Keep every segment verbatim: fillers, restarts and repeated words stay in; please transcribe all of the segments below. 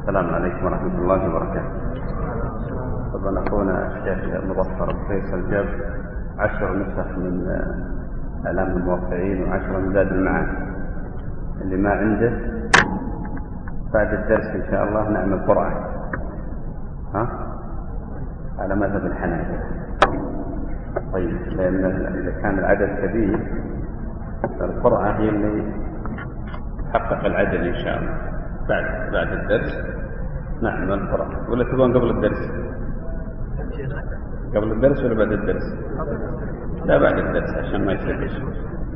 السلام عليكم ورحمة الله وبركاته. طبعا أخونا الشيخ مظفر فيصل جاب عشر نسخ من إعلام الموقعين وعشرة من زاد المعاني. اللي ما عنده بعد الدرس إن شاء الله نعمل قرعة، ها؟ على مذهب الحنابلة. طيب، لأن إذا كان العدد كبير فالقرعة هي اللي تحقق العدد إن شاء الله. بعد بعد الدرس نعمل قرعة، ولا تبون قبل الدرس؟ قبل الدرس ولا بعد الدرس؟ لا بعد الدرس عشان ما يصير شيء.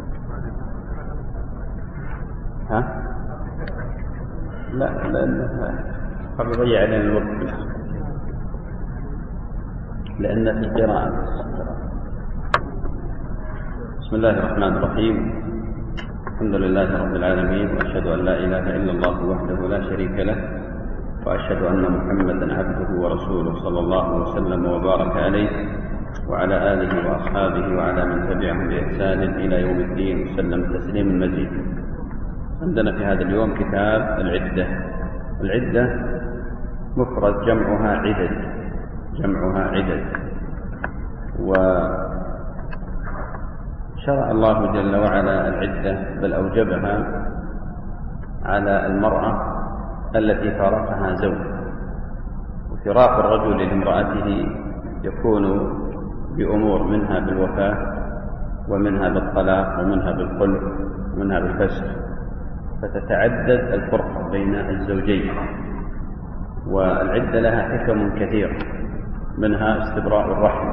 ها؟ لا لأن قد يضيع علينا الوقت، لأن في القراءة. بسم الله الرحمن الرحيم. الحمد لله رب العالمين، وأشهد أن لا إله إلا الله وحده لا شريك له، وأشهد أن محمدا عبده ورسوله صلى الله وسلم وبارك عليه وعلى آله وأصحابه وعلى من تبعهم بإحسان إلى يوم الدين وسلم تسليما مزيدا. عندنا في هذا اليوم كتاب العدة. العدة مفرد جمعها عدد، جمعها عدد. وشرع الله جل وعلا العدة، بل أوجبها على المرأة التي فارقها زوج. وفراق الرجل لامرأته يكون بأمور، منها بالوفاة، ومنها بالطلاق، ومنها بالخلع، ومنها بالفسخ، فتتعدد الفرقة بين الزوجين. والعدة لها حكم كثيرة، منها استبراء الرحم،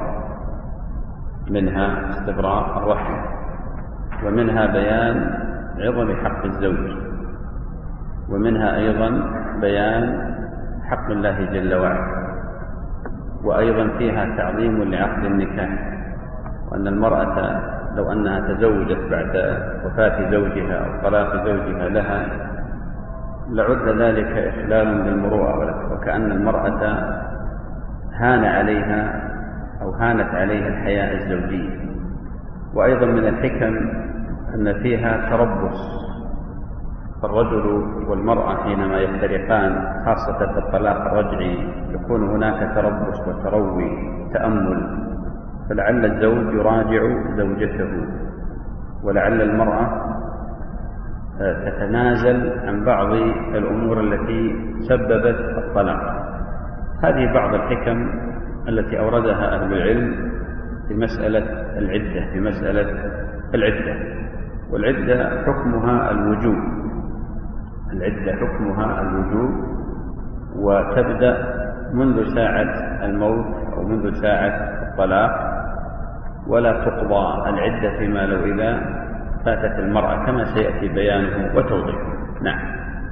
منها استبراء الرحم ومنها بيان عظم حق الزوج، ومنها أيضا بيان حق الله جل وعلا، وأيضا فيها تعظيم لعقد النكاح، وأن المرأة لو أنها تزوجت بعد وفاة زوجها أو طلاق زوجها لها لعد ذلك إخلال بالمروءة، وكأن المرأة هان عليها أو هانت عليها الحياة الزوجية. وأيضا من الحكم أن فيها تربص، فالرجل والمرأة حينما يفترقان خاصة في الطلاق الرجعي يكون هناك تربص وتروي تأمل، فلعل الزوج يراجع زوجته، ولعل المرأة تتنازل عن بعض الأمور التي سببت الطلاق. هذه بعض الحكم التي أوردها أهل العلم في مسألة العدة، في مسألة العدة. والعدة حكمها الوجوب، العدة حكمها الوجوب، وتبدأ منذ ساعة الموت أو منذ ساعة الطلاق، ولا تقضى العدة فيما لو إذا فاتت المرأة، كما سيأتي بيانه وتوضيحه. نعم.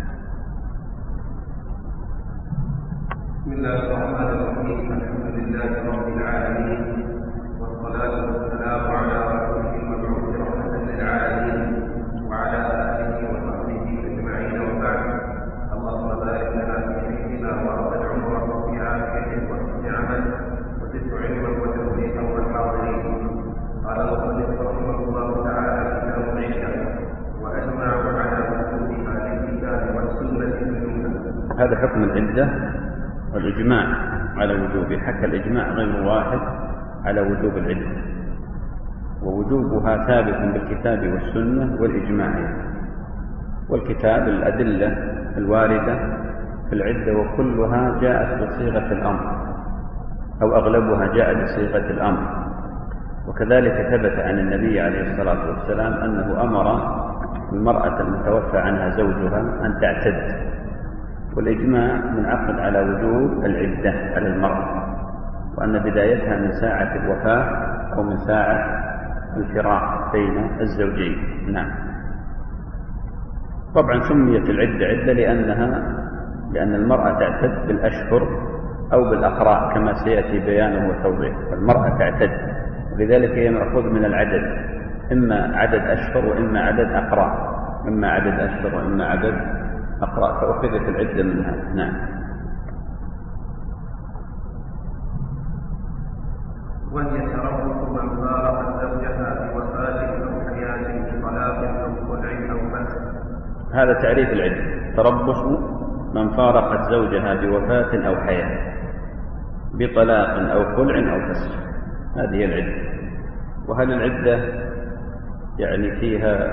بسم الله الرحمن الرحيم. الحمد لله رب العالمين، والصلاة والسلام على رسوله المبعوث رحمة للعالمين وعلى آله وصحبه أجمعين، وبعد. اللهم بارك لنا في شيخنا وأطل عمره في عافية وحسن عمل وزد علما وتوفيقا والحاضرين. قال المصنف رحمه الله تعالى: كتاب العدة، وأجمع على وجوبها للكتاب والسنة منها. هذا حكم العدة والإجماع على وجوبه. حكى الإجماع غير واحد على وجوب العدة، ووجوبها ثابت بالكتاب والسنة والإجماع. والكتاب الأدلة الواردة في العدة وكلها جاءت بصيغة الأمر، أو أغلبها جاء بصيغة الأمر. وكذلك ثبت عن النبي عليه الصلاة والسلام أنه أمر المرأة المتوفى عنها زوجها أن تعتد. والإجماع منعقد على وجوب العدة على المرأة، وأن بدايتها من ساعة الوفاة أو من ساعة الفراق بين الزوجين. نعم. طبعا سميت العدة عدة لأنها لأن المرأة تعتد بالأشهر أو بالأقراء، كما سيأتي بيانه وتوضيحه. فالمرأة تعتد، ولذلك هي مأخوذ من العدد، إما عدد أشهر وإما عدد أقراء، إما عدد أشهر وإما عدد أقراء، فأخذت العدة منها. نعم. وهي تربص من فارق زوجها بوفاة أو حياة بطلاق أو خلع أو فسخ. هذا تعريف العدة. تربص من فارقت زوجها بوفاة أو حياة بطلاق أو خلع أو فسخ. هذه العدة. وهل العدة يعني فيها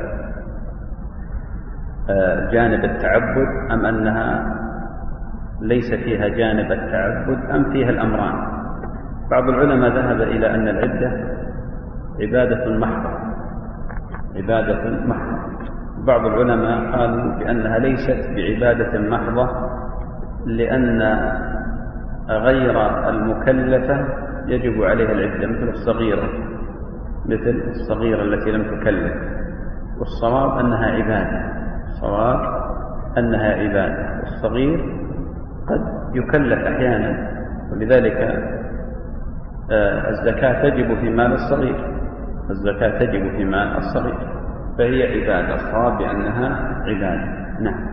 جانب التعبد أم أنها ليس فيها جانب التعبد أم فيها الأمران؟ بعض العلماء ذهب إلى أن العدة عبادة محضة عبادة محضة بعض العلماء قالوا بأنها ليست بعبادة محضة، لأن غير المكلفة يجب عليها العدة، مثل الصغيرة مثل الصغيرة التي لم تكلف. والصواب أنها عبادة الصواب أنها عبادة والصغير قد يكلف أحيانا، ولذلك الزكاة تجب في مال الصغير الزكاة تجب في مال الصغير فهي عبادة. الصواب بأنها عبادة. نعم.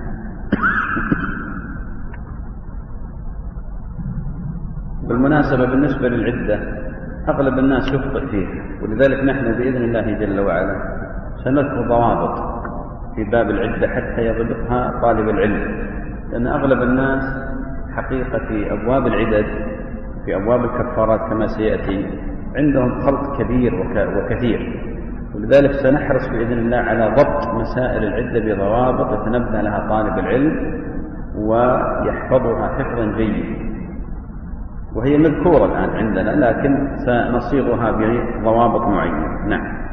بالمناسبة بالنسبة للعدة أغلب الناس يخطئ فيها، ولذلك نحن بإذن الله جل وعلا سنذكر ضوابط في باب العدة حتى يضبطها طالب العلم، لأن أغلب الناس حقيقة في أبواب العدد في أبواب الكفارات كما سيأتي عندهم خلط كبير وكثير، ولذلك سنحرص بإذن الله على ضبط مسائل العدة بضوابط يتنبه لها طالب العلم ويحفظها حفظا جيدا، وهي مذكورة الآن عندنا لكن سنصيغها بضوابط معينة. نعم.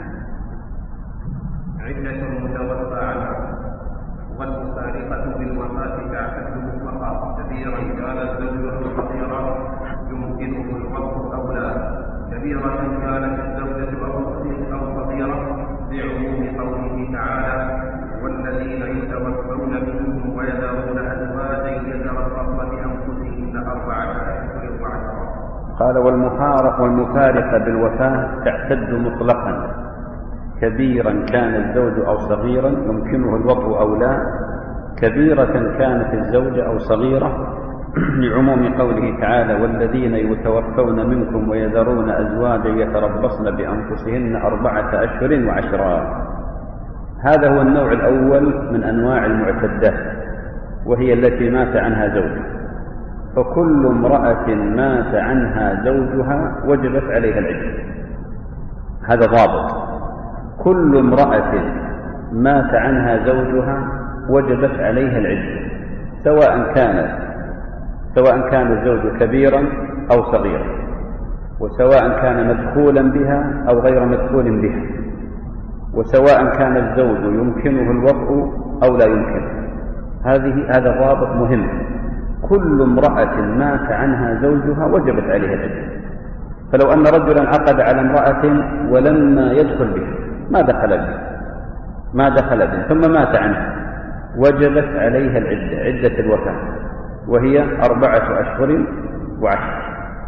عدة المتوفى عنها والمفارقة بالوفاة تعتد مطلقا كبيرا كان الزوج أو صغيرا يمكنه الوقت أو لا، كبيرة كانت الزوجة أو صغيرة لعموم قوله تعالى والذين يتوفون منهم ويذرون أزواجا يتربصن بأنفسهن أربعة أشهر وعشرا. قال والمفارق والمفارقة بالوفاة تعتد مطلقا كبيرا كان الزوج أو صغيرا يمكنه الوطء أو لا، كبيرة كانت الزوجة أو صغيرة لعموم قوله تعالى والذين يتوفون منكم ويذرون أزواجا يتربصن بأنفسهن أربعة أشهر وعشرا. هذا هو النوع الأول من أنواع المعتدات، وهي التي مات عنها زوجها. فكل امرأة مات عنها زوجها وجبت عليها العدة. هذا ضابط. كل امرأة مات عنها زوجها وجبت عليها العدة، سواء كانت سواء كان الزوج كبيرا أو صغيرا، وسواء كان مدخولا بها أو غير مدخول بها، وسواء كان الزوج يمكنه الوطء أو لا يمكنه. هذه هذا ضابط مهم. كل امرأة مات عنها زوجها وجبت عليها العدة. فلو أن رجلا عقد على امرأة ولما يدخل بها ما دخل بها ما دخل بها ثم مات عنها وجبت عليها العدة عدة الوفاة، وهي أربعة أشهر وعشر.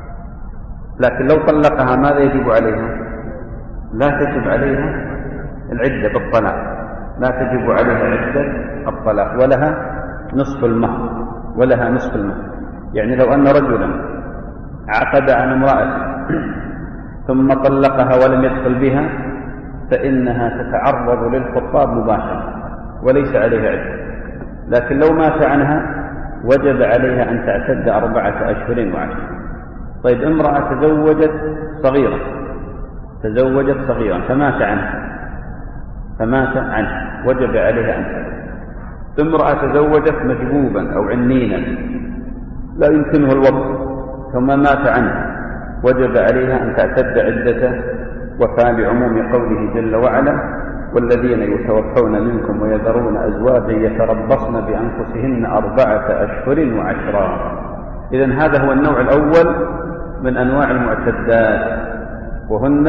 لكن لو طلقها ماذا يجب عليها؟ لا تجب عليها العدة بالطلاق، لا تجب عليها عدة الطلاق، ولها نصف المهر ولها نصف المهر. يعني لو أن رجلا عقد عن امرأة ثم طلقها ولم يدخل بها فإنها تتعرض للخطاب مباشرة وليس عليها عدة. لكن لو مات عنها وجب عليها أن تعتد أربعة أشهر وعشر. طيب امرأة تزوجت صغيرة تزوجت صغيرا فمات عنها فمات عنها وجب عليها أن تعتد. امرأة تزوجت مجبوبا أو عنينا لا يمكنه الوضع ثم مات عنها وجب عليها أن تعتد عدة وفاة لعموم قوله جل وعلا والذين يتوفون منكم ويذرون أزواجا يتربصن بأنفسهن أربعة أشهر وعشرا. إذن هذا هو النوع الأول من أنواع المعتدات، وهن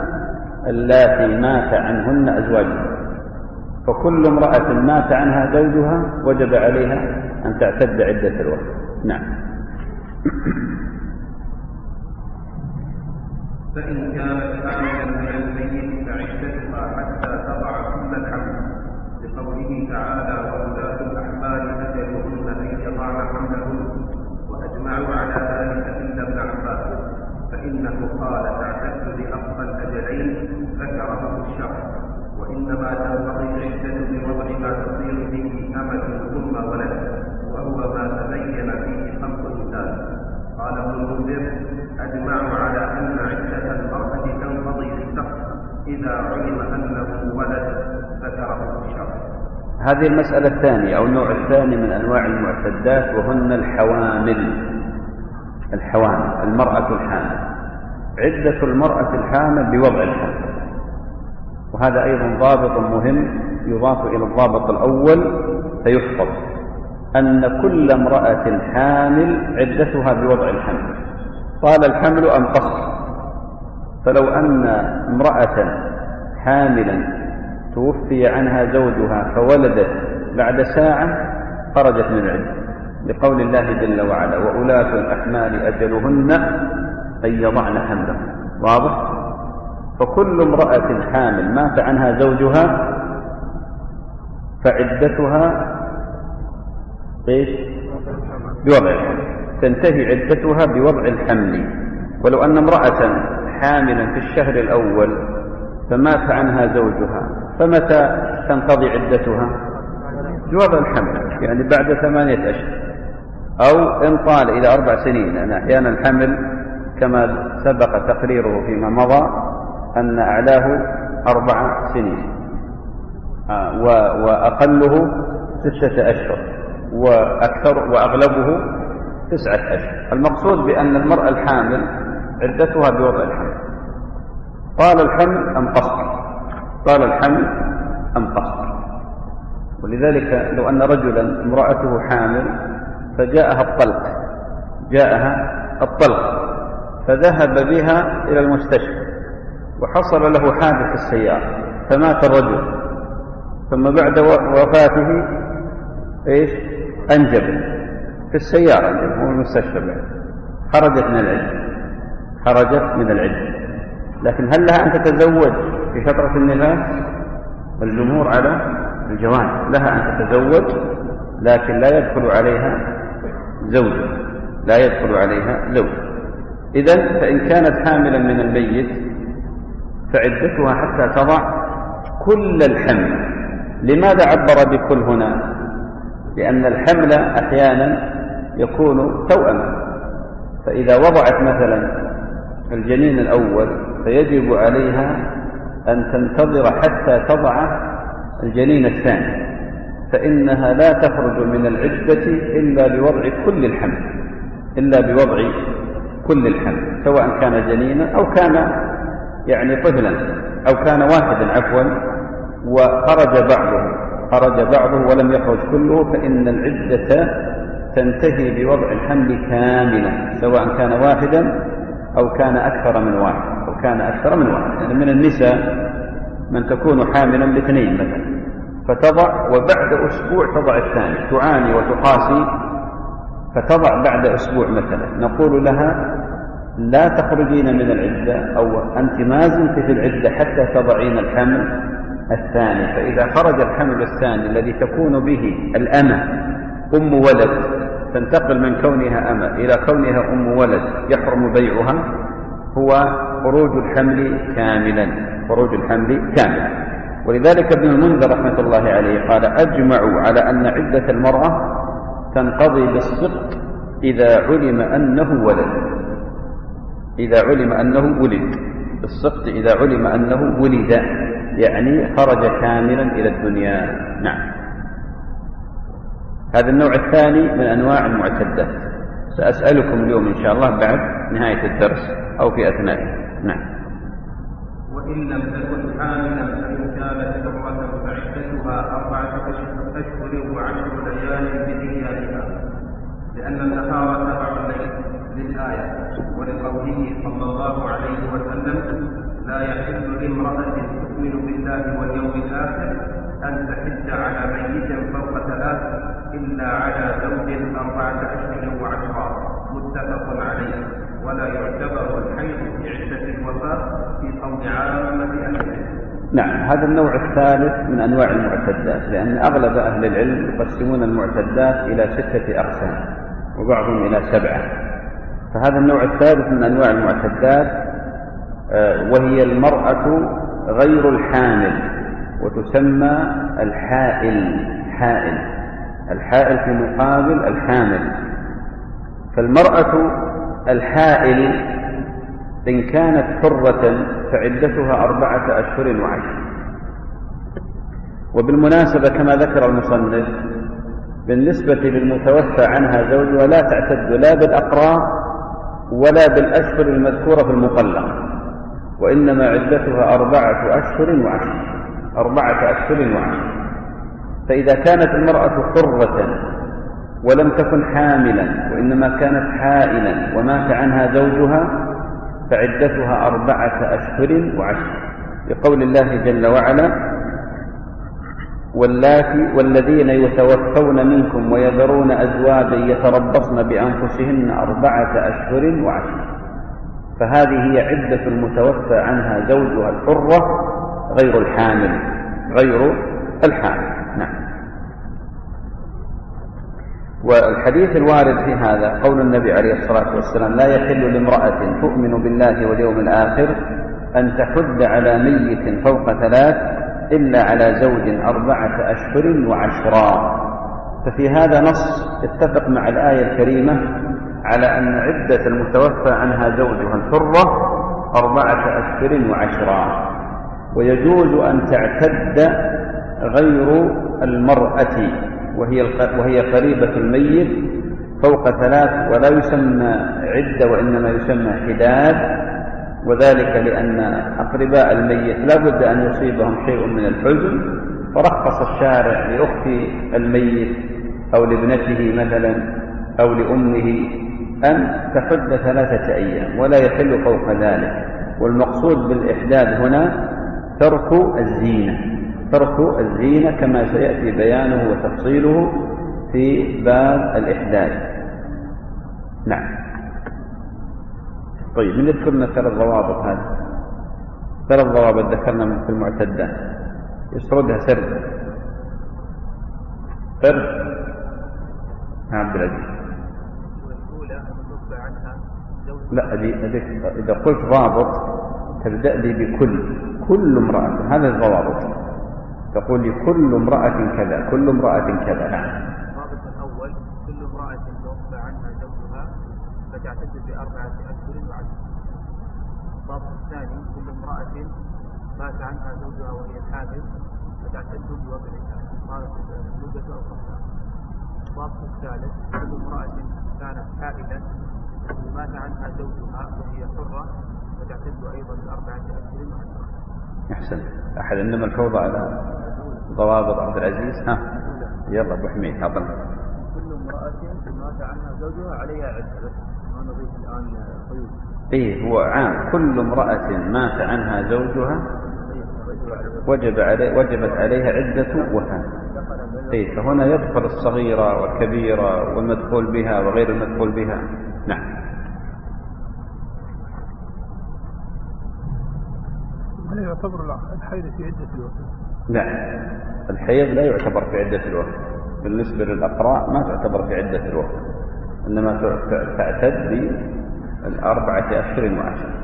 اللاتي مات عنهن أزواجها. فكل امرأة مات عنها زوجها وجب عليها أن تعتد عدة الوفاة. نعم. فإن كانت حاملا من الميت فعدتها حتى تضع كل الحمل لقوله تعالى وأولاة الأحمال أجلهن أن يضعن حملهن وأجمعوا على ذلك إلا ابن عباس فإنه قال تعتد لأقصى الأجلين ذكره الشرع، وإنما تنقضي العدة بوضع ما تصير به أمل ثم ولد وهو ما المنذر أجمعوا على أن عدة المرأة تنقضي بالسقط إذا علم أنه ولد ذكره الشرع. هذه المسألة الثانية أو النوع الثاني من أنواع المعتدات، وهن الحوامل. الحوامل المرأة الحامل، عدة المرأة الحامل بوضع الحمل، وهذا أيضا ضابط مهم يضاف إلى الضابط الأول فيحفظ، أن كل امرأة حامل عدتها بوضع الحمل، طال الحمل أم قصر. فلو أن امرأة حاملا توفي عنها زوجها فولدت بعد ساعة خرجت من العدة، لقول الله جل وعلا: وأولاة الأحمال أجلهن أن يضعن حملهن. واضح؟ فكل امرأة حامل مات عنها زوجها فعدتها ايش؟ بوضع الحمل، تنتهي عدتها بوضع الحمل. ولو أن امرأة حاملا في الشهر الأول فمات عنها زوجها فمتى تنقضي عدتها؟ بوضع الحمل، يعني بعد ثمانية أشهر، أو إن طال إلى أربع سنين، لأن أحيانا الحمل كما سبق تقريره فيما مضى أن أعلاه أربع سنين وأقله ستة أشهر وأكثر وأغلبه تسعة أشهر. المقصود بأن المرأة الحامل عدتها بوضع الحمل، طال الحمل أم قصر، طال الحمل أم قصر. ولذلك لو أن رجلا امرأته حامل فجاءها الطلق جاءها الطلق فذهب بها إلى المستشفى وحصل له حادث في السيارة فمات الرجل، ثم بعد وفاته إيش؟ أنجب في السيارة، أنجب هو المستشفى بعد، خرجت من العدة، خرجت من العدة. لكن هل لها أن تتزوج في فترة النفاس؟ الجمهور على الجواز، لها أن تتزوج لكن لا يدخل عليها زوج، لا يدخل عليها زوج. إذن فإن كانت حاملا من الميت فعدتها حتى تضع كل الحمل. لماذا عبر بكل هنا؟ لأن الحمل أحيانا يكون توأما، فإذا وضعت مثلا الجنين الأول فيجب عليها أن تنتظر حتى تضع الجنين الثاني، فإنها لا تخرج من العدة إلا بوضع كل الحمل، إلا بوضع كل الحمل، سواء كان جنينا أو كان يعني طفلا أو كان واحدا عفوا وخرج بعضه خرج بعضه ولم يخرج كله، فإن العدة تنتهي بوضع الحمل كاملا، سواء كان واحدا أو كان أكثر من واحد أو كان أكثر من واحد. يعني من النساء من تكون حاملا باثنين مثلا فتضع وبعد أسبوع تضع الثاني، تعاني وتقاسي فتضع بعد أسبوع مثلا، نقول لها لا تخرجين من العدة أو أنت ما زلت في العدة حتى تضعين الحمل الثاني. فإذا خرج الحمل الثاني الذي تكون به الأمة أم ولد، تنتقل من كونها أمة إلى كونها أم ولد يحرم بيعها، هو خروج الحمل كاملا، خروج الحمل كاملا. ولذلك ابن المنذر رحمة الله عليه قال: أجمعوا على أن عدة المرأة تنقضي بالسقط إذا علم أنه ولد، إذا علم أنه ولد، بالسقط إذا علم أنه ولد، يعني خرج كاملا إلى الدنيا. نعم. هذا النوع الثاني من أنواع المعتدات، سأسألكم اليوم إن شاء الله بعد نهاية الدرس أو في أثنائه. نعم. وإن لم تكن حاملا فإن كانت حرة فعدتها أربعة أشهر وعشر ليال بنياتها، لأن النهار تبع الليل للآية، ولقوله صلى الله عليه وسلم: لا يحل لامرأة تؤمن بالله واليوم الآخر أن تحج على ميت فوق ثلاث إلا على زوج أربعة أشهر وعشرة، متفق عليه. ولا يعتبر الحيض في عدة الوفاة في صوم عامة أهل العلم. نعم. هذا النوع الثالث من أنواع المعتدات، لأن أغلب أهل العلم يقسمون المعتدات إلى ستة أقسام وبعضهم إلى سبعة. فهذا النوع الثالث من أنواع المعتدات وهي المرأة غير الحامل، وتسمى الحائل. حائل الحائل في مقابل الحامل. فالمرأة الحائل إن كانت حرة فعدتها أربعة أشهر وعشر. وبالمناسبة كما ذكر المصنف بالنسبة للمتوفى عنها زوجها لا تعتد لا بالأقراء ولا بالأشهر المذكورة في المطلق، وإنما عدتها أربعة أشهر وعشر أربعة أشهر وعشر. فإذا كانت المرأة حرة ولم تكن حاملا وإنما كانت حائلا ومات عنها زوجها فعدتها أربعة أشهر وعشر، لقول الله جل وعلا: واللاتي والذين يتوفون منكم ويذرون أزواجا يتربصن بأنفسهن أربعة أشهر وعشر. فهذه هي عدة المتوفى عنها زوجها الحرة غير الحامل غير الحامل. نعم. والحديث الوارد في هذا قول النبي عليه الصلاة والسلام: لا يحل لامرأة تؤمن بالله واليوم الآخر أن تحد على ميت فوق ثلاث إلا على زوج أربعة أشهر وعشرا. ففي هذا نص اتفق مع الآية الكريمة على أن عدة المتوفى عنها زوجها الحرة أربعة أشهر وعشرا، ويجوز أن تعتد غير المرأة وهي وهي قريبة الميت فوق ثلاث، ولا يسمى عدة وإنما يسمى حداد، وذلك لأن أقرباء الميت لا بد أن يصيبهم شيء من الحزن، فرخص الشارع لأخت الميت أو لابنته مثلا أو لأمه أن تحد ثلاثة أيام ولا يحل فوق ذلك. والمقصود بالإحداد هنا ترك الزينة ترك الزينة كما سيأتي بيانه وتفصيله في باب الإحداد. نعم. طيب، من يذكرنا ثلاث ضوابط هذه ثلاث ضوابط ذكرنا في المعتدة، يسردها سرد سرد عبد العزيز. الأولى المتوفى عنها لا أدي إذا قلت ضابط تبدأ لي بكل كل امرأة، هذا الضوابط، تقول لي كل امرأة كذا كل امرأة كذا. نعم. الضابط الأول: كل امرأة توفى عنها زوجها فتعتد بأربعة أشهر وعشر. الضابط الثاني: كل امرأة مات عنها زوجها وهي حامل فتعتد بوضعها قالت المدة أو قبلها. الضابط الثالث: كل امرأة كانت حائلا ومات عنها زوجها وهي حرة فتعتد أيضا بأربعة أشهر وعشرة. أحسن. أحد إنما الفوضى على ضوابط عبد العزيز. ها يلا أبو حميد تفضل. كل امرأة مات عنها زوجها عليها عدة، ما نضيف الآن قيود. إيه هو عام، كل امرأة مات عنها زوجها وجب علي وجبت عليها عدة وفاة. إيه فهنا يدخل الصغيرة والكبيرة والمدخول بها وغير المدخول بها. نعم. هل يعتبر الحيض في عدة الوفاة؟ لا، الحيض لا يعتبر في عدة الوفاة بالنسبة للأقراء، ما تعتبر في عدة الوفاة، إنما تعتد بالأربعة أشهر وعشر.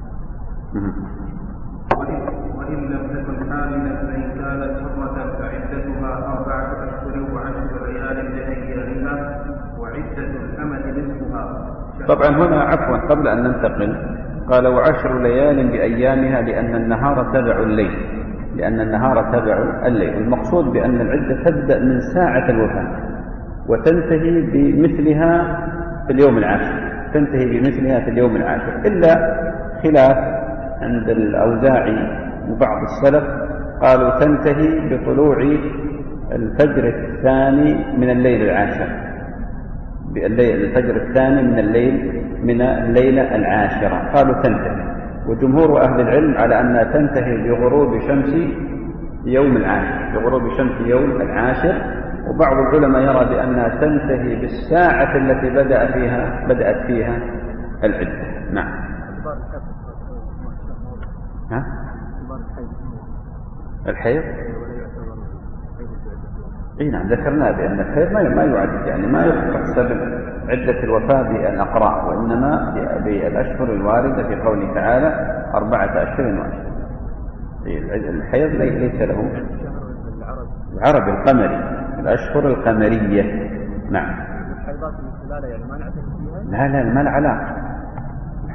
وإن لم تكن حاملا فإن كانت حرة فعدتها أربعة أشهر وعشر ليال لأيامها وعدة الأمة نصفها. طبعا هنا عفوا قبل أن ننتقل قال وعشر ليال بأيامها لأن النهار تبع الليل لأن النهار تبع الليل. المقصود بأن العدة تبدأ من ساعة الوفاة وتنتهي بمثلها في اليوم العاشر تنتهي بمثلها في اليوم العاشر إلا خلاف عند الأوزاعي وبعض السلف قالوا تنتهي بطلوع الفجر الثاني من الليل العاشر بالليل الفجر الثاني من الليل من الليلة العاشرة قالوا تنتهي. وجمهور أهل العلم على أنها تنتهي بغروب شمس يوم العاشر بغروب شمس يوم العاشر. وبعض العلماء يرى بأنها تنتهي بالساعة التي بدأ فيها بدأت فيها العدة. نعم. ها؟ الحيض اي نعم ذكرنا بأن الحيض ما يعد يعني ما يحسب عدة الوفاة بالأقراء وإنما بالأشهر الواردة في قوله تعالى أربعة أشهر وعشر. الحيض ليس له العرب القمري الأشهر القمرية. نعم. الحيضات الثلاثة يعني ما نعتقد فيها؟ لا لا ما له علاقة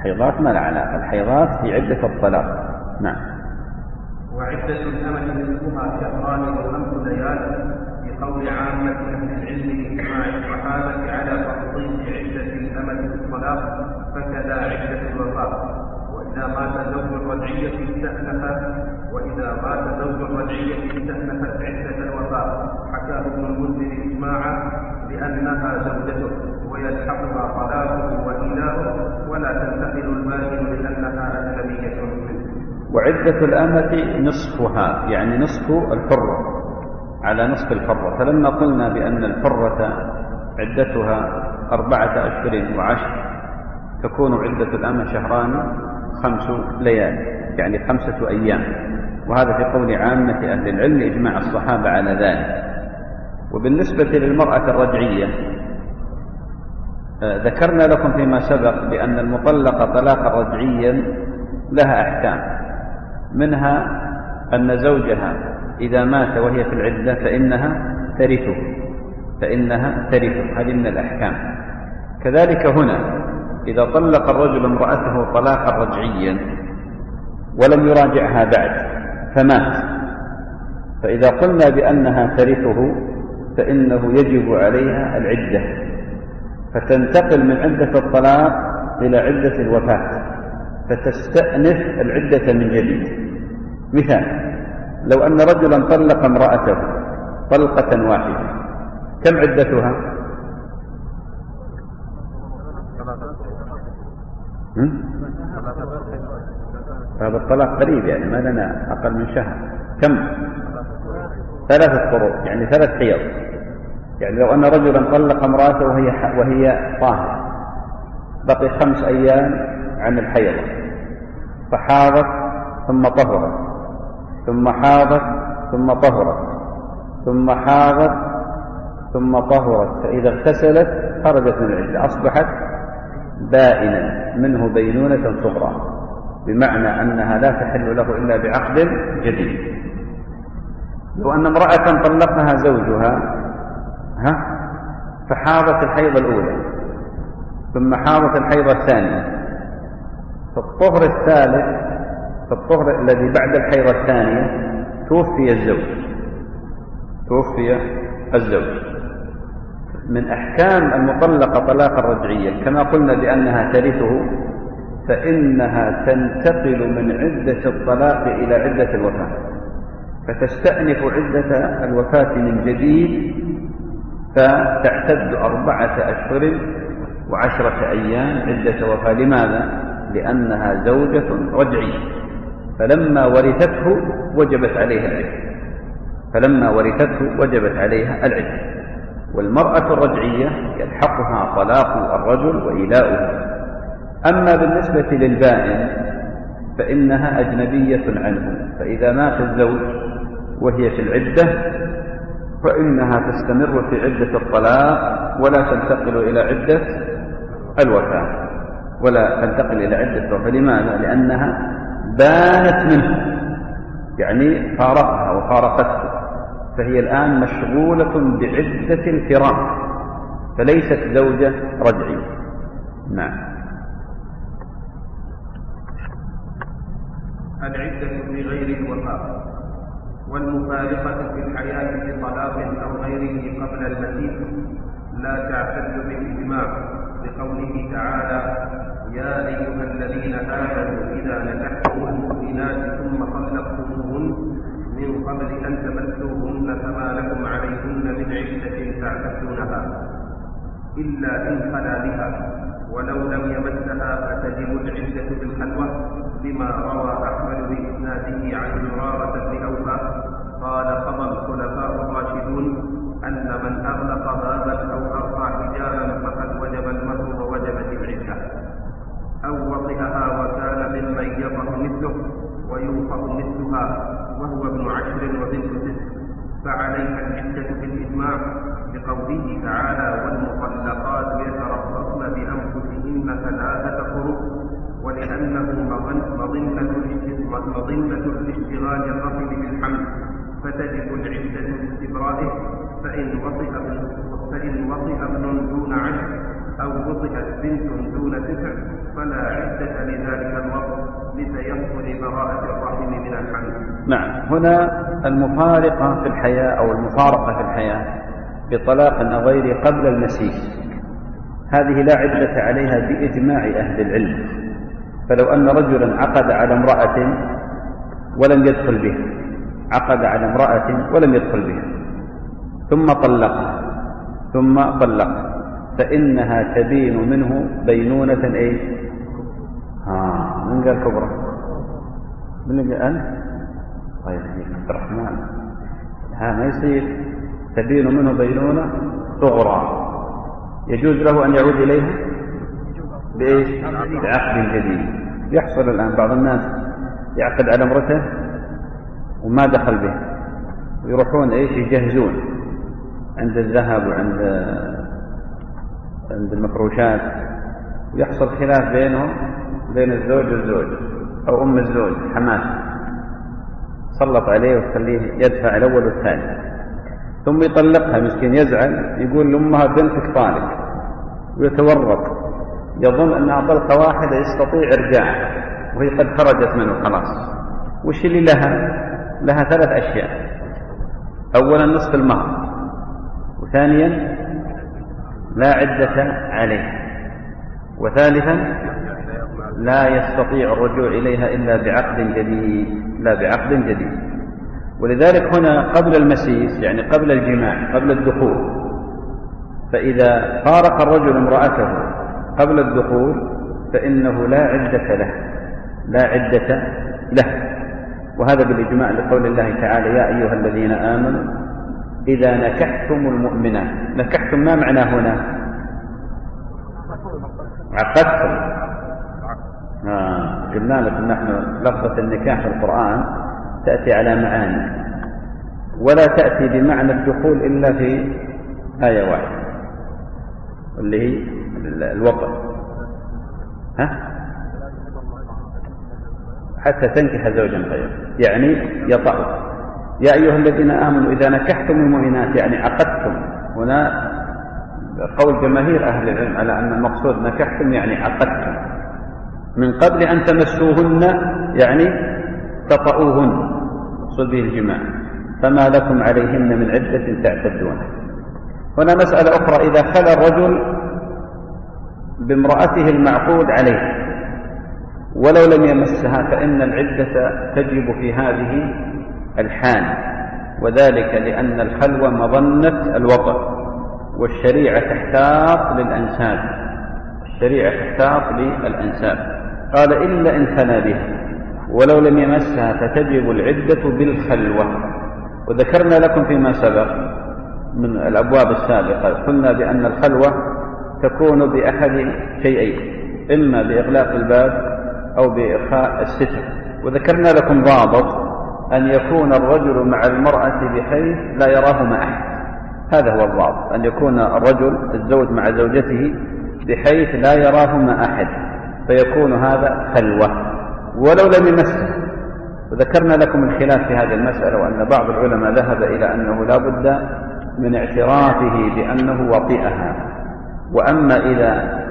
الحيضات ما لها علاقة، الحيضات في عدة الطلاق. نعم. وعدة الأمة نصفها شهران وخمس ليال بقول عامة أهل العلم بإجماع الصحابة على تفصيل عدة الأمة في الطلاق، فكذا عدة الوفاة. وإذا مات زوج الرجعية استأنف وإذا مات زوج الرجعية استأنفت عدة الوفاة، حكاه ابن المنذر إجماعا لأنها زوجته ويلحقها طلاقه وإيلاؤه ولا تنتقل البائن لأنها أجنبية منه. وعدة الأمة نصفها، يعني نصف الحرة على نصف الحرة. فلما قلنا بأن الحرة عدتها أربعة أشهر وعشر تكون عدة الأمة شهران خمس ليال، يعني خمسة أيام، وهذا في قول عامة أهل العلم إجماع الصحابة على ذلك. وبالنسبة للمرأة الرجعية ذكرنا لكم فيما سبق بأن المطلقة طلاقا رجعيا لها أحكام، منها أن زوجها إذا مات وهي في العدة فإنها ترثه فإنها ترثه هذه من الأحكام. كذلك هنا إذا طلق الرجل امرأته طلاقا رجعيا ولم يراجعها بعد فمات، فإذا قلنا بأنها ترثه فإنه يجب عليها العدة، فتنتقل من عدة الطلاق إلى عدة الوفاة، فتستأنف العدة من جديد. مثال: لو أن رجلا طلق امرأته طلقة واحدة كم عدتها؟ هذا الطلاق قريب، يعني ما لنا أقل من شهر. كم؟ ثلاثة قروء، يعني ثلاث حيض. يعني لو أن رجلا طلق امرأته وهي وهي طاهرة بقي خمس أيام عن الحيض، فحاضت ثم طهرت ثم حاضت ثم طهرت ثم حاضت ثم طهرت، فإذا اغتسلت خرجت من العدة، أصبحت بائنا منه بينونة صغرى، بمعنى أنها لا تحل له إلا بعقد جديد. لو أن امرأة طلقها زوجها ها فحاضت الحيض الأولى ثم حاضت الحيض الثانية، فالطهر الثالث فالطهر الذي بعد الحيض الثانية توفي الزوج توفي الزوج من أحكام المطلقة طلاقا رجعيا كما قلنا بأنها ترثه، فإنها تنتقل من عدة الطلاق إلى عدة الوفاة، فتستأنف عدة الوفاة من جديد، فتعتد أربعة أشهر وعشرة أيام عدة وفاة. لماذا؟ لأنها زوجة رجعية، فلما ورثته وجبت عليها العدة فلما ورثته وجبت عليها العدة. والمرأة الرجعية يلحقها طلاق الرجل وإيلاؤه. أما بالنسبة للبائن فإنها أجنبية عنه، فإذا مات الزوج وهي في العدة فإنها تستمر في عدة الطلاق ولا تنتقل إلى عدة الوفاة ولا تنتقل إلى عدة الوفاة. لماذا؟ لأنها بانت منه، يعني فارقها وفارقته، فهي الآن مشغولة بعدة الفراق، فليست زوجة رجعية. نعم. العدة في غير الوفاة والمفارقة في الحياة بطلاق أو غيره قبل المسيح لا تعتد بالإجماع، لقوله تعالى: يا أيها الذين آمنوا إذا نكحتم المؤمنات ثم طلقتموهن من قبل أن تمسوهن فما لكم عليهن من عدة تعتدونها إلا إن خلا بها، ولو لم يمسها فتجب العدة بالخلوة، لما روى أحمد بإسناده عن زرارة بن أوفى قال: قضى الخلفاء الراشدون أن من أغلق بابا أو أرقى حجارا فقد وجب المهر ووجبت العدة، أو وطئها وكان ممن يطأ مثله ويوطأ مثلها وهو ابن عشر وبنت ست فعليها العدة بالإجماع، لقوله تعالى: والمطلقات يتربصن بأنفسهن ثلاثة قروء، ولأنه مظنة الاشتغال الرحم بالحمل فتجب العدة باستبرائه، فإن وطئ فإن وطئ ابن دون عشر أو وطئ وضعت بنت دون تسع فلا عدة لذلك الوقت لتيقن براءة الرحم من الحمل. نعم، هنا المفارقة في الحياة أو المفارقة في الحياة بطلاق أو غيره قبل المسيس، هذه لا عدة عليها بإجماع أهل العلم. فلو أن رجلا عقد على امرأة ولم يدخل بها، عقد على امرأة ولم يدخل بها ثم طلقها ثم طلقها فإنها تبين منه بينونة إيه؟ ها من قال كبرى؟ من قال أنت؟ طيب عبد الرحمن، ها ما يصير، تبين منه بينونة صغرى، يجوز له أن يعود إليها بإيش؟ بعقد جديد. يحصل الآن بعض الناس يعقد على امرته وما دخل به، ويروحون إيش يجهزون عند الذهب وعند عند المفروشات، ويحصل خلاف بينهم بين الزوج والزوج أو أم الزوج حماس، سلط عليه وتخليه يدفع الأول والثاني، ثم يطلقها مسكين يزعل، يقول لأمها بنتك طالق، ويتورط يظن أنها طلقة واحدة يستطيع إرجاعها وهي قد خرجت منه خلاص. وش اللي لها؟ لها ثلاث أشياء: أولا نصف المهر، وثانيا لا عدة عليه، وثالثا لا يستطيع الرجوع إليها إلا بعقد جديد لا بعقد جديد. ولذلك هنا قبل المسيس يعني قبل الجماع قبل الدخول، فإذا فارق الرجل امرأته قبل الدخول فإنه لا عدة له لا عدة له وهذا بالإجماع لقول الله تعالى: يا أيها الذين آمنوا إذا نكحتم المؤمنات. نكحتم ما معنى هنا؟ عقدتم. آه. قلنا لكم نحن لفظة النكاح في القرآن تأتي على معاني، ولا تأتي بمعنى الدخول إلا في آية واحدة اللي هي الوقت، ها؟ حتى تنكح زوجا غيره، يعني يطأ. يا أيها الذين آمنوا إذا نكحتم المؤمنات يعني عقدتم. هنا قول جماهير أهل العلم على أن المقصود نكحتم يعني عقدتم من قبل أن تمسوهن، يعني تطأوهن، مقصود به الجماع، فما لكم عليهن من عدة تعتدونها. هنا مسألة أخرى: إذا خلى الرجل بامرأته المعقود عليه ولو لم يمسها فإن العدة تجب في هذه الحال، وذلك لأن الخلوة مظنة الوطأ، والشريعة تحتاط للأنساب الشريعة تحتاط للأنساب قال: إلا إن خلا بها ولو لم يمسها فتجب العدة بالخلوة. وذكرنا لكم فيما سبق من الأبواب السابقة قلنا بأن الخلوة تكون بأحد شيئين: إما بإغلاق الباب أو بإرخاء الستر. وذكرنا لكم ضابط أن يكون الرجل مع المرأة بحيث لا يراهما أحد، هذا هو الضابط، أن يكون الرجل الزوج مع زوجته بحيث لا يراهما أحد، فيكون هذا خلوة ولو لم يمسها. وذكرنا لكم الخلاف في هذه المسألة، وأن بعض العلماء ذهب إلى أنه لا بد من اعترافه بأنه وطئها، وأما إذا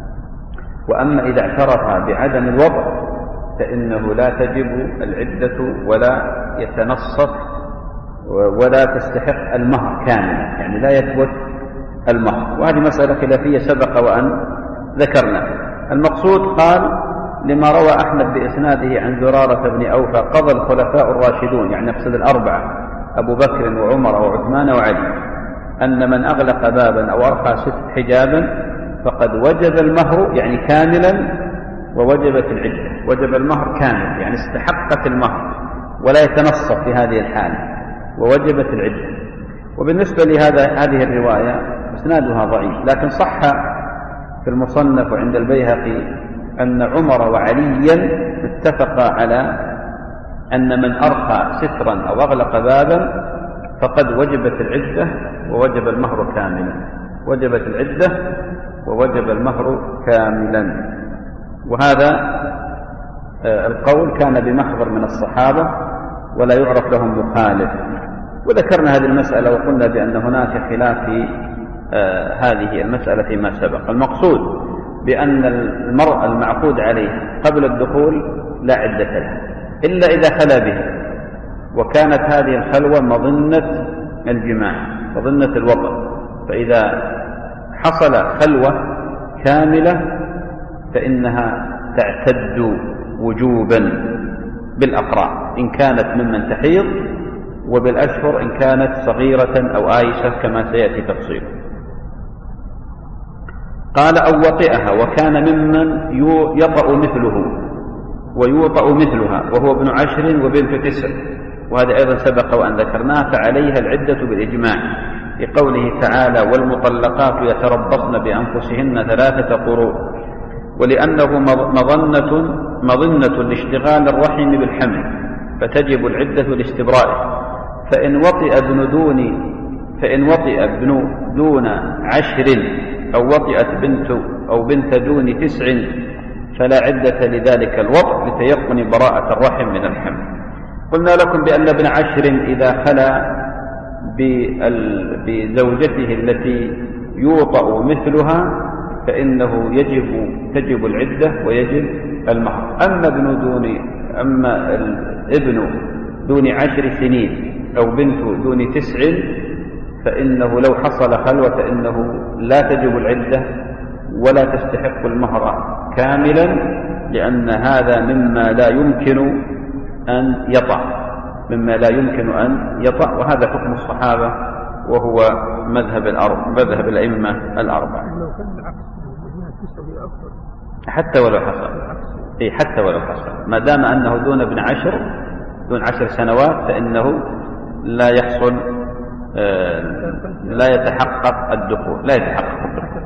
وأما إذا اعترف بعدم الوضع فإنه لا تجب العدة ولا يتنصف ولا تستحق المهر كاملا، يعني لا يثبت المهر. وهذه مسألة خلافية سبق وأن ذكرنا. المقصود قال: لما روى أحمد بإسناده عن زرارة بن أوفى قضى الخلفاء الراشدون، يعني يقصد الأربعة أبو بكر وعمر وعثمان وعلي، أن من أغلق بابا أو أرخى ست حجابا فقد وجب المهر يعني كاملا ووجبت العدة. وجب المهر كامل يعني استحقت المهر ولا يتنصف في هذه الحالة، ووجبت العدة. وبالنسبة لهذا هذه الرواية اسنادها ضعيف، لكن صح في المصنف وعند البيهقي أن عمر وعليا اتفقا على أن من أرخى سترا أو أغلق بابا فقد وجبت العدة ووجب المهر كاملا وجبت العدة ووجب المهر كاملا. وهذا القول كان بمحضر من الصحابة ولا يعرف لهم مخالف. وذكرنا هذه المسألة وقلنا بأن هناك خلاف في آه هذه المسألة فيما سبق. المقصود بأن المرأة المعقود عليها قبل الدخول لا عدة لها إلا إذا خلا بها، وكانت هذه الخلوة مظنة الجماع، مظنة الوطء، فإذا حصل خلوة كاملة فإنها تعتد وجوبا بالأقراء إن كانت ممن تحيض، وبالأشهر إن كانت صغيرة أو آيسة كما سيأتي تفصيله. قال أو وطئها وكان ممن يطأ مثله ويوطأ مثلها وهو ابن عشر وبنت تسع، وهذا أيضا سبق وأن ذكرناه، فعليها العدة بالإجماع لقوله تعالى والمطلقات يتربصن بأنفسهن ثلاثة قروء، ولأنه مظنة مظنة لاشتغال الرحم بالحمل فتجب العدة لاستبرائه. فإن وطئ ابن دون فإن وطئ ابن دون عشر أو وطئت بنت أو بنت دون تسع فلا عدة لذلك الوطء لتيقن براءة الرحم من الحمل. قلنا لكم بأن ابن عشر إذا خلا بزوجته التي يوطأ مثلها فإنه يجب تجب العدة ويجب المهر. أما ابن دون أما الابن دون عشر سنين أو بنت دون تسع فإنه لو حصل خلوة فإنه لا تجب العدة ولا تستحق المهر كاملا، لأن هذا مما لا يمكن أن يطأ مما لا يمكن أن يطأ وهذا حكم الصحابة وهو مذهب الأربعة مذهب الأئمة الأربعة. حتى ولو حصل إيه حتى ولو حصل ما دام أنه دون ابن عشر دون عشر سنوات فإنه لا يحصل آه لا يتحقق الدخول لا يتحقق الدخول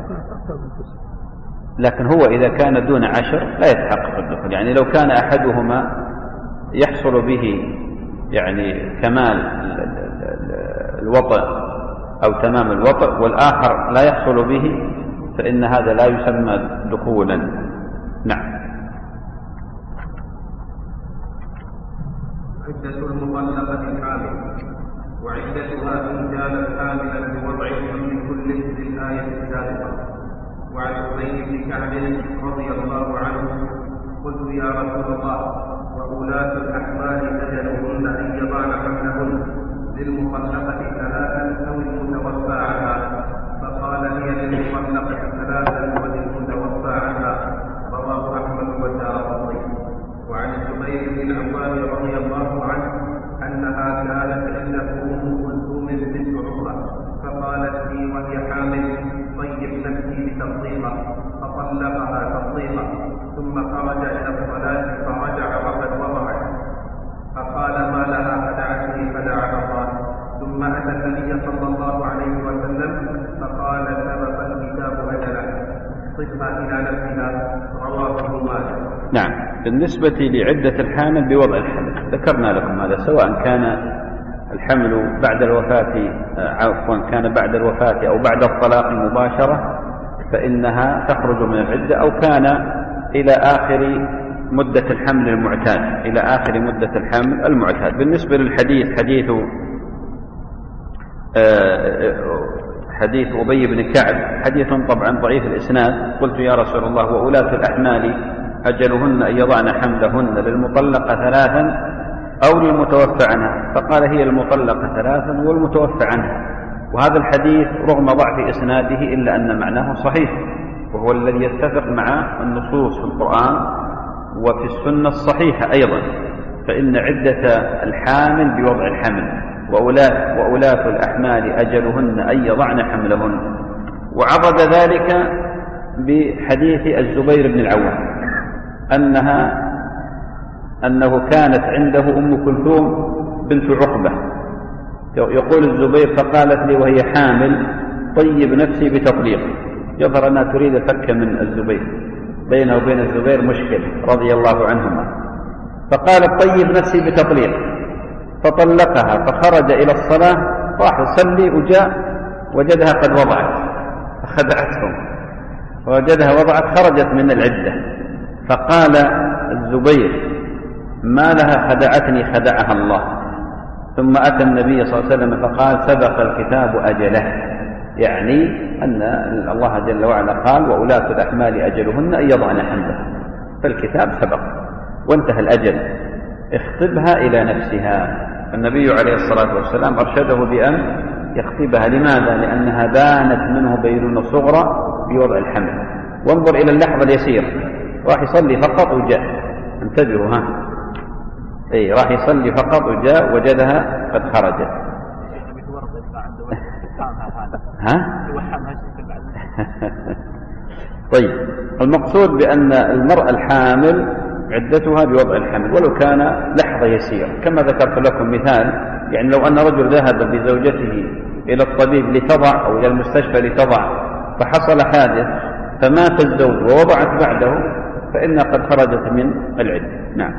لكن هو إذا كان دون عشر لا يتحقق الدخول. يعني لو كان أحدهما يحصل به يعني كمال الوطء أو تمام الوطء والآخر لا يحصل به فإن هذا لا يسمى دخولا. نعم. عدة المطلقة الحامل وعدتها إن كانت حاملا بوضع من كل مثل الآية السابقة. وعن أبي بن كعب رضي الله عنه قلت يا رسول الله وأولاة الأحمال أجلهن أن يضعن حملهن للمطلقة ثلاثا أو المتوفى عنها؟ فقال هي للمطلقة ثلاثا وللمتوفى عنها. رواه أحمد والدارقطني. وعن الزبير بن العوام رضي الله عنه أنها كانت عنده أم كلثوم بنت عقبة فقالت لي وهي حامل طيب نفسي بتفضيمة فطلقها تفضيمة ثم خرج إلى الصلاة فرجع وقد وضعت فقال ما لها خدعتني خدعها الله. ثم أتى النبي صلى الله عليه وسلم فقال سبق الكتاب أجله صفها إلى نفسها. رواه ابن ماجه. نعم. بالنسبة لعدة الحامل بوضع الحمل ذكرنا لكم هذا سواء كان الحمل بعد الوفاة عفوا كان بعد الوفاة أو بعد الطلاق مباشرة فإنها تخرج من العدة أو كان إلى آخر مدة الحمل المعتاد إلى آخر مدة الحمل المعتاد. بالنسبة للحديث حديث حديث أبي بن كعب حديث طبعا ضعيف الإسناد. قلت يا رسول الله وأولاة الأحمال أجلهن أن يضعن حملهن للمطلقة ثلاثا أو للمتوفى عنها؟ فقال هي المطلقة ثلاثا والمتوفى عنها. وهذا الحديث رغم ضعف إسناده إلا أن معناه صحيح وهو الذي يتفق مع النصوص في القرآن وفي السنة الصحيحة أيضا. فإن عدة الحامل بوضع الحمل وأولاة, وأولاة الأحمال أجلهن أن يضعن حملهن. وعضد ذلك بحديث الزبير بن العوام أنها أنه كانت عنده أم كلثوم بنت عقبة. يقول الزبير فقالت لي وهي حامل طيب نفسي بتطليق. يظهر أنها تريد فك من الزبير بينه وبين الزبير مشكلة رضي الله عنهما. فقالت طيب نفسي بتطليق فطلقها فخرج إلى الصلاة راح يصلي وجاء وجدها قد وضعت فخدعتهم ووجدها وضعت خرجت من العدة. فقال الزبير ما لها خدعتني خدعها الله. ثم أتى النبي صلى الله عليه وسلم فقال سبق الكتاب أجله يعني أن الله جل وعلا قال وأولاة الأحمال أجلهن أن يضعن حملهن، فالكتاب سبق وانتهى الأجل، اخطبها إلى نفسها. النبي عليه الصلاة والسلام أرشده بأن يخطبها. لماذا؟ لأنها بانت منه بينونة صغرى بوضع الحمل. وانظر إلى اللحظة اليسيرة، راح يصلي فقط وجاء، انتبهوا ها، اي راح يصلي فقط وجاء وجدها قد خرجت. ها؟ طيب، المقصود بأن المرأة الحامل عدتها بوضع الحمل ولو كان لحظة يسيرة، كما ذكرت لكم مثال، يعني لو أن رجل ذهب بزوجته إلى الطبيب لتضع أو إلى المستشفى لتضع فحصل حادث فمات الزوج ووضعت بعده فإنها قد خرجت من العدة. نعم.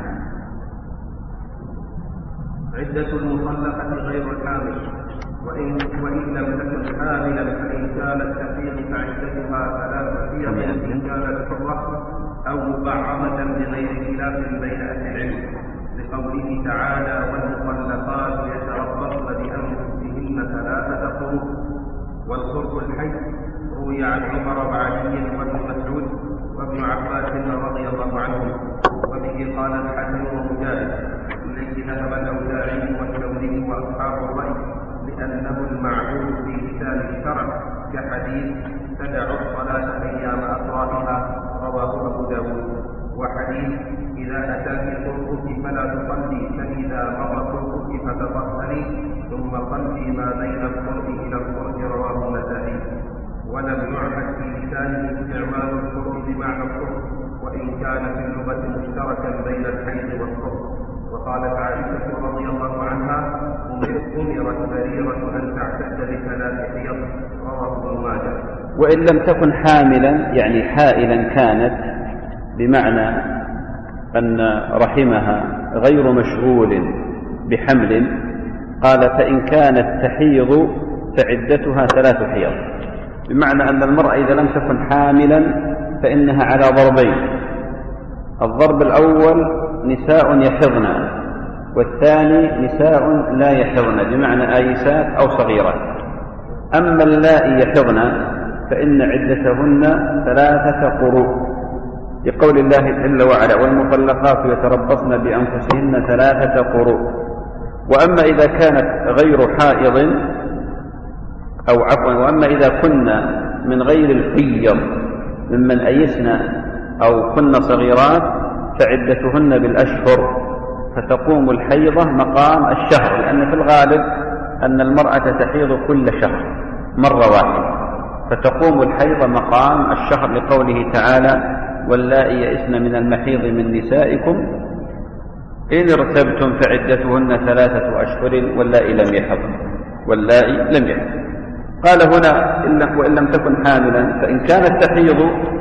عدة المطلقة غير الحامل، وإن, وإن لم تكن حاملا فإن كانت تحيض فعدتها ثلاث حيض إن كانت حرة أو مبعضة بغير خلاف بين أهل العلم، لقوله تعالى والمطلقات يتربصن بأنفسهن ثلاثة قروء. والقرء الحي روي عن عمر وعلي وابن مسعود وابن عباس رضي الله عنهم، وبه قال الحسن ومجاهد، إليه ذهب الأوزاعي والثوري وأصحاب الرأي لأنه المعبود في لسان الشرع، كحديث تدع الصلاة أيام أقرائها رواه أبو داود، وحديث إذا أتاك قرؤك فلا تصلي فإذا مضى قرؤك فتطهري ثم صلي ما بين القرء إلى القرء رواه النسائي. ولم يعهد في لسانه استعمال القرء بمعنى القرء، وإن كان في اللغة مشتركا بين الحيض والقرء. وقالت عائشة رضي الله عنها أمرت بريرة أن تعتد بثلاث حيض رواه ابن ماجه. وإن لم تكن حاملا يعني حائلا كانت، بمعنى أن رحمها غير مشغول بحمل، قال فإن كانت تحيض فعدتها ثلاث حيض، بمعنى أن المرأة إذا لم تكن حاملا فإنها على ضربين. الضرب الأول نساء يحضن، والثاني نساء لا يحضن بمعنى آيسات أو صغيرات. أما اللائي يحضن فإن عدتهن ثلاثة قروء، لقول الله جل وعلا والمطلقات يتربصن بأنفسهن ثلاثة قروء. وأما إذا كانت غير حائض أو عفوا وأما إذا كنا من غير الحيض ممن أيسن أو كن صغيرات فعدتهن بالأشهر، فتقوم الحيضة مقام الشهر، لأن في الغالب أن المرأة تحيض كل شهر مرة واحدة، فتقوم الحيضة مقام الشهر، لقوله تعالى واللائي يئسن من المحيض من نسائكم إن ارتبتم فعدتهن ثلاثة أشهر واللائي لم يحضن واللائي لم يحضن. قال هنا وإن لم تكن حاملا فإن كانت تحيض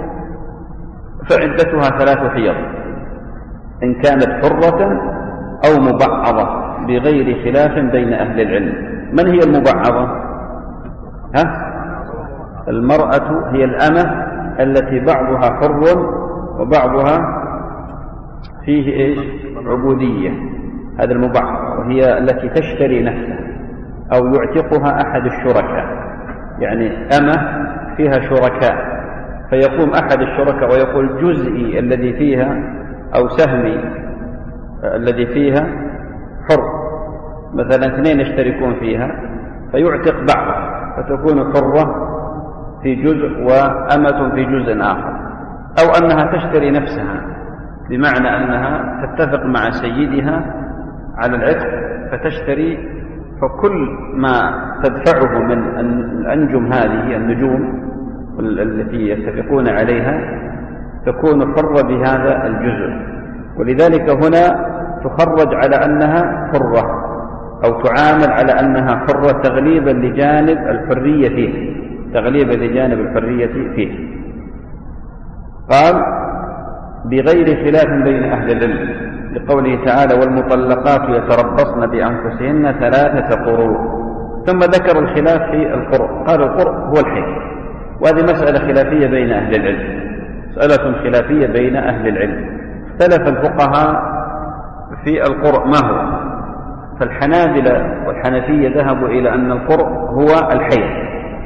فعدتها ثلاث حيض إن كانت حرة أو مبعضة بغير خلاف بين أهل العلم. من هي المبعضة؟ ها؟ المرأة هي الأمة التي بعضها حر وبعضها فيه إيش؟ عبودية، هذا المبعض، وهي التي تشتري نفسها أو يعتقها أحد الشركاء، يعني أمة فيها شركاء، فيقوم أحد الشركاء ويقول جزئي الذي فيها أو سهمي الذي فيها حر، مثلا اثنين يشتركون فيها فيعتق بعض فتكون حرة في جزء وأمة في جزء آخر، أو أنها تشتري نفسها بمعنى أنها تتفق مع سيدها على العتق فتشتري، فكل ما تدفعه من الأنجم هذه النجوم التي يتفقون عليها تكون حرة بهذا الجزء. ولذلك هنا تخرج على أنها حرة أو تعامل على أنها حرة تغليبا لجانب الحرية فيه، تغليبا لجانب الحرية فيه. قال بغير خلاف بين أهل العلم، لقوله تعالى والمطلقات يتربصن بأنفسهن ثلاثة قروء. ثم ذكر الخلاف في القرء، قال القرء هو الحيض، وهذه مسألة خلافية بين أهل العلم، مسألة خلافية بين أهل العلم. اختلف الفقهاء في القرء ما هو، فالحنابلة والحنفية ذهبوا إلى أن القرء هو الحيض،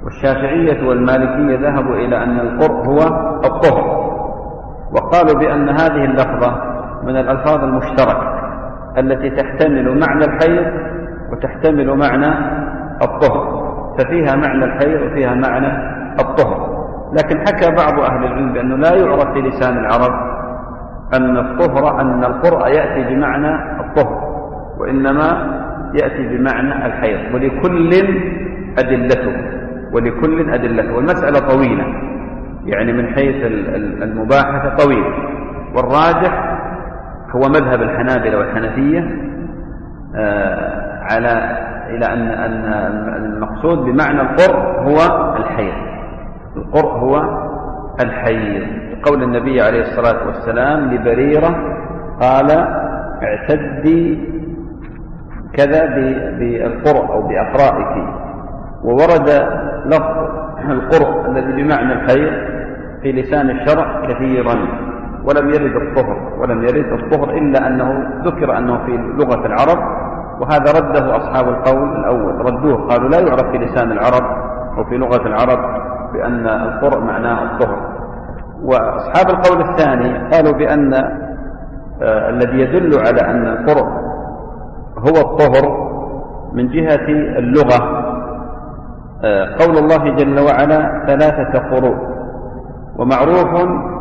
والشافعية والمالكية ذهبوا إلى أن القرء هو الطهر، وقالوا بأن هذه اللفظة من الألفاظ المشتركة التي تحتمل معنى الحيض وتحتمل معنى الطهر، ففيها معنى الحيض وفيها معنى الطهر. لكن حكى بعض أهل العلم بأنه لا يعرف في لسان العرب أن الطهر أن القرء يأتي بمعنى الطهر، وإنما يأتي بمعنى الحيض، ولكل أدلته ولكل أدلته والمسألة طويلة، يعني من حيث المباحثة طويلة. والراجح هو مذهب الحنابلة والحنفية على إلى أن أن المقصود بمعنى القرء هو الحيض، القرء هو الحيض، قول النبي عليه الصلاة والسلام لبريرة قال اعتدي كذا بالقرء أو بأقرائك. وورد لفظ القرء الذي بمعنى الحيض في لسان الشرع كثيرا، ولم يرد الطهر ولم يرد الطهر إلا أنه ذكر أنه في لغة العرب، وهذا رده أصحاب القول الأول، ردوه قالوا لا يعرف في لسان العرب أو في لغة العرب بأن القرء معناه الطهر. وأصحاب القول الثاني قالوا بأن آه الذي يدل على أن القرء هو الطهر من جهة اللغة آه قول الله جل وعلا ثلاثة قروء، ومعروف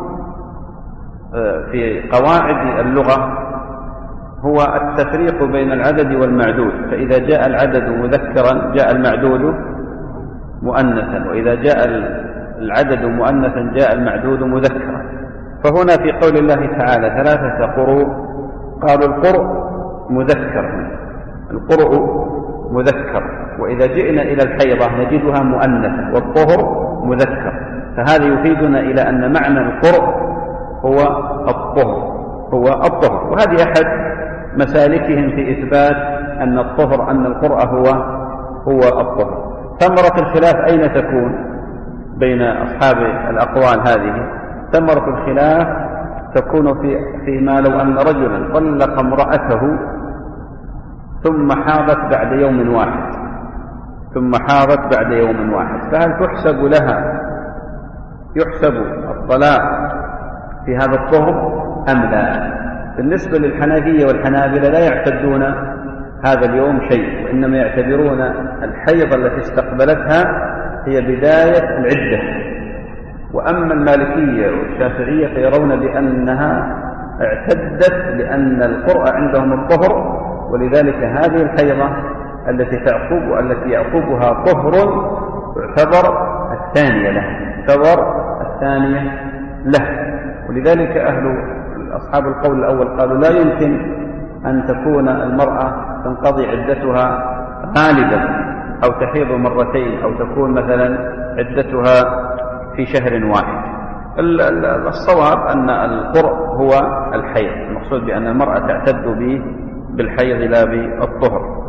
آه في قواعد اللغة هو التفريق بين العدد والمعدود، فإذا جاء العدد مذكرا جاء المعدود مؤنثا، وإذا جاء العدد مؤنثا جاء المعدود مذكرا. فهنا في قول الله تعالى ثلاثة قروء قالوا القرء مذكر، القرء مذكر، وإذا جئنا إلى الحيضة نجدها مؤنثة والطهر مذكر، فهذا يفيدنا إلى أن معنى القرء هو الطهر هو الطهر وهذه أحد مسالكهم في إثبات أن الطهر أن القرء هو هو الطهر. ثمرة الخلاف أين تكون بين أصحاب الأقوال هذه؟ ثمرة الخلاف تكون في فيما لو أن رجلا طلق امرأته ثم حاضت بعد يوم واحد ثم حاضت بعد يوم واحد فهل تحسب لها يحسب الطلاق في هذا الطهر أم لا؟ بالنسبة للحنفية والحنابلة لا يعتدون هذا اليوم شيء، وإنما يعتبرون الحيض التي استقبلتها هي بداية العدة. وأما المالكية والشافعية فيرون بأنها اعتدت لأن القرء عندهم الطهر، ولذلك هذه الحيضة التي تعقب والتي يعقبها طهر تعتبر الثانية له تعتبر الثانية له ولذلك أهل أصحاب القول الأول قالوا لا يمكن أن تكون المرأة تنقضي عدتها غالبا أو تحيض مرتين أو تكون مثلا عدتها في شهر واحد. الصواب أن القرء هو الحيض، المقصود بأن المرأة تعتد به بالحيض لا بالطهر.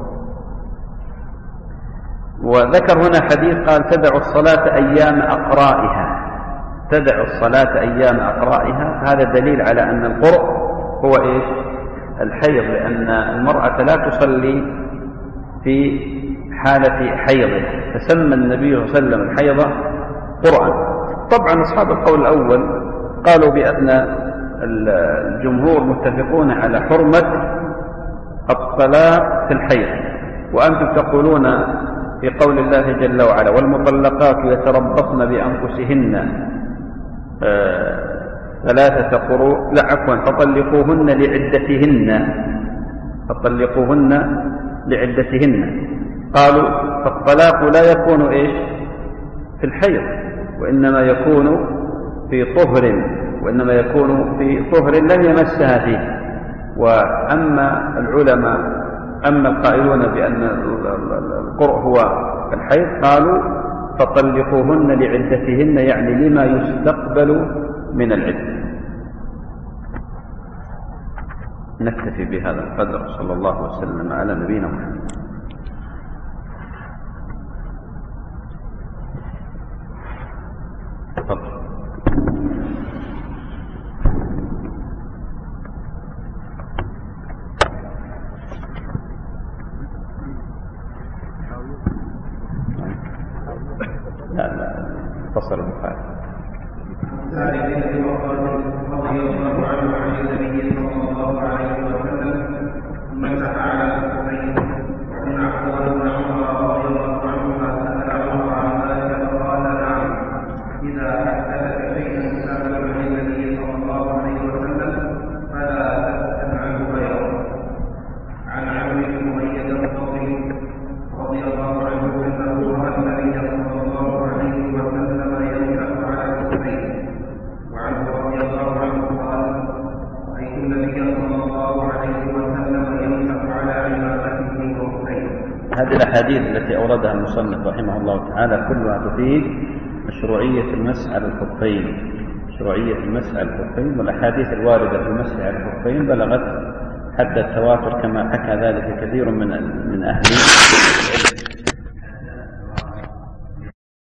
وذكر هنا حديث قال تدع الصلاة أيام أقرائها تدع الصلاة أيام أقرائها هذا دليل على أن القرء هو إيش؟ الحيض، لأن المرأة لا تصلي في حالة حيضها، فسمى النبي صلى الله عليه وسلم الحيض قرآن. طبعا أصحاب القول الأول قالوا بأن الجمهور متفقون على حرمة الطلاق في الحيض، وأنتم تقولون في قول الله جل وعلا والمطلقات يتربصن بأنفسهن آه ثلاثة قروء لا عفوا فطلقوهن لعدتهن فطلقوهن لعدتهن. قالوا فالطلاق لا يكون إيش في الحيض، وإنما يكون في طهر وإنما يكون في طهر لم يمسها فيه. وأما العلماء أما القائلون بأن القرء هو الحيض قالوا فطلقوهن لعدتهن يعني لما يستقبل من العدة. نكتفي بهذا القدر. صلى الله وسلم على نبينا محمد. تفضل. النبي صلى الله عليه وسلم مسح على الخفين. وعن عبد الله بن عمر رضي الله عنهما سأل عمر عن ذلك فقال نعم إذا حدثك شيء سأل عن النبي صلى الله عليه وسلم فلا تسأل عنه غيره. عن عمرو بن أمية الضبي رضي الله عنه أنه رأى النبي صلى الله عليه وسلم يمسح على الخفين. وعنه رضي الله عنه قال رأيت النبي صلى الله عليه وسلم يمسح على عمامته وخفيه. هذه الأحاديث التي أوردها المصنف رحمه الله تعالى كلها تفيد مشروعية المسح على الخفين، مشروعية المسح على الخفين، والأحاديث الواردة في المسح على الخفين بلغت حد التواتر كما حكى ذلك كثير من من أهل